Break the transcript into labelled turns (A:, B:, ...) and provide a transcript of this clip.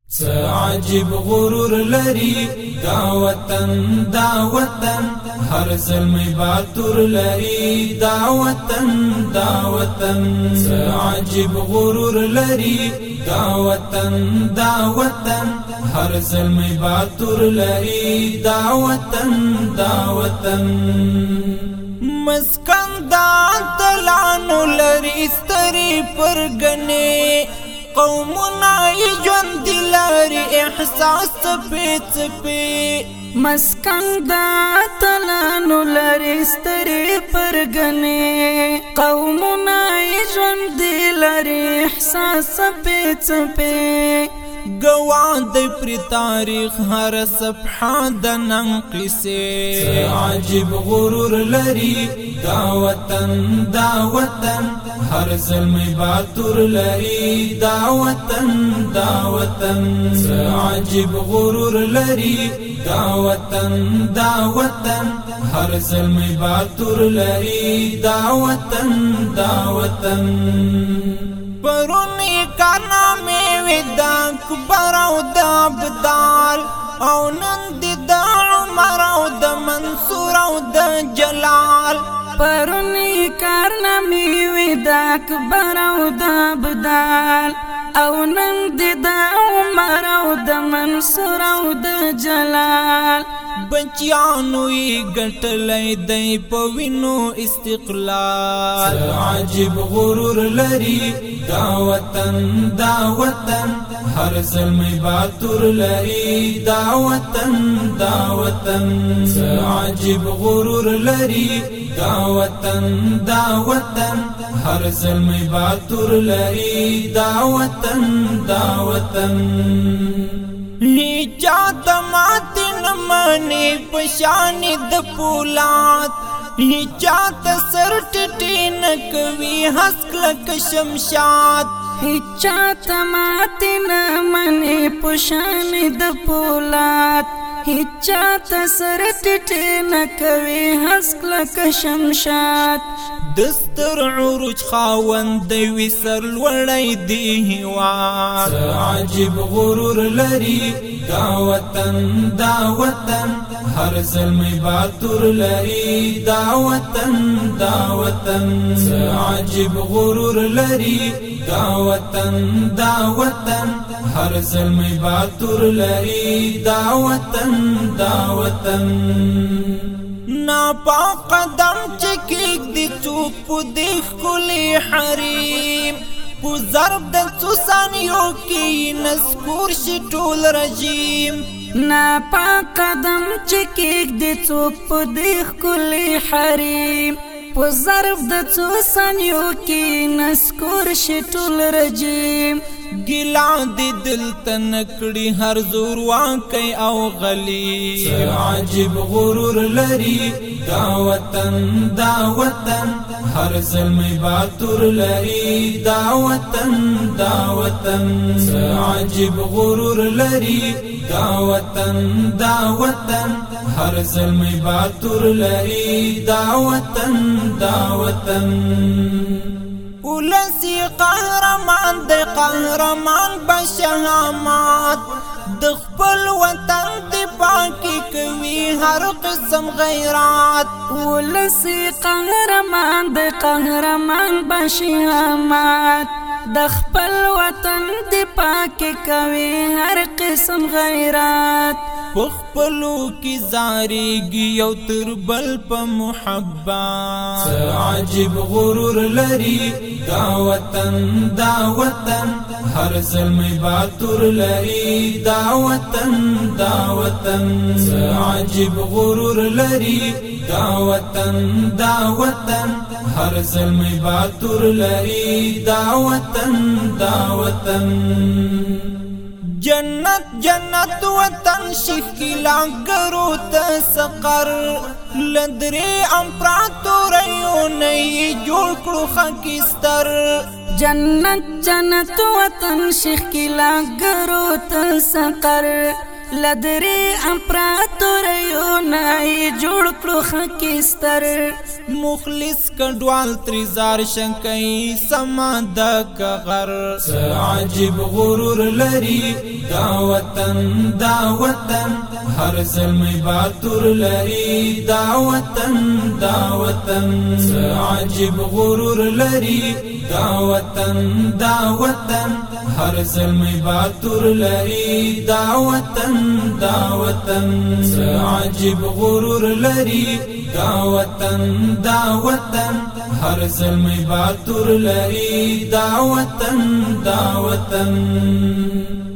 A: عجیب غرور لري دا وطن هر زلمی باتور لري دا وطن عجیب غرور لري دا وطن هر زلمی باتور لري دا وطن مسکن دا تلانو لري ستري پرگنه قومنا ژوند لري احساس څپې
B: مسکن دا تلانو لري ستري پرګنې قومنا ژوند لري احساس څپې
A: گواه دی پر تاریخ هر صفحه د نن قصه عجیب غرور لري دا وطن هر زلمی باتور لري دا وطن عجیب غرور لري دا وطن هر زلمی باتور لري دا وطن پرونی کانا میں ودا کبر او د ابدال او نن د عمر او د منصور او د جلال
B: پرونی کانا میں ودا کبر او د ابدال او نن د عمر او د منصور او د جلال
A: بچیانو ی گټلې دی په وینو استقلال عجیب غرور لري دا وطن هر زلمی باتور لري دا وطن عجیب غرور لري دا وطن هر زلمی باتور لري دا وطن هیچا تمات نمانی پشانی د پولاد هیچا تسر ټټی نکوي حسک لک شمشاد
B: هیچا تمات نمانی پشانی د پولاد هیچا تسر ټټی نکوي حسک لک شمشاد
A: دستر عروج خاوند وی سر لوړی دی هواد عجیب غرور لري دا وطن هر زلمی باتور لري دا وطن عجیب غرور لري دا وطن هر زلمی باتور لري دا وطن نا پا قدم چکیگ دی چوک پو دیخ کلی حریم پو ضرب د څو ثانیو کی نسکور شي ټول رژیم
B: نا پا قدم چکیگ دی چوک پو دیخ کلی حریم پو ضرب د څو ثانیو کی نسکور شي ټول رژیم
A: گلا دی دل تنکڑی ہر زور واقعی او غلی عجیب غرور لري دا وطن ہر زلمی باتور لري دا وطن عجیب غرور لري دا وطن ہر زلمی باتور لري دا وطن ولسی قهرمان د قهرمان بشهامات د خپل وطن دفاع کی کوي هر قسم غیرات
B: ولسی قهرمان د قهرمان بشهامات د خپل وطن دفاع کی کوي هر قسم غیرات
A: پخپلو کی زاریگی یو تربل پا محبت عجیب غرور لري دا وطن هر زلمی باتور لري دا وطن عجیب غرور لري دا وطن هر زلمی باتور لري دا وطن جنت وطن شکلا گرو تسقر لدری امپراتوریو نئی جوړ کړو خاکستر
B: جنت وطن شکلا گرو تسقر لدري امپراتوریو نای جوړ کړو خکستر
A: مخلص کډوال تریزار شنکای سما د کغر عجیب غرور لري دا وطن هر زلمی باتور لري دا وطن عجیب غرور لري دا وطن هر زلمی باتور لري دا وطن عجیب غرور لري دا وطن هر زلمی باتور لري دا وطن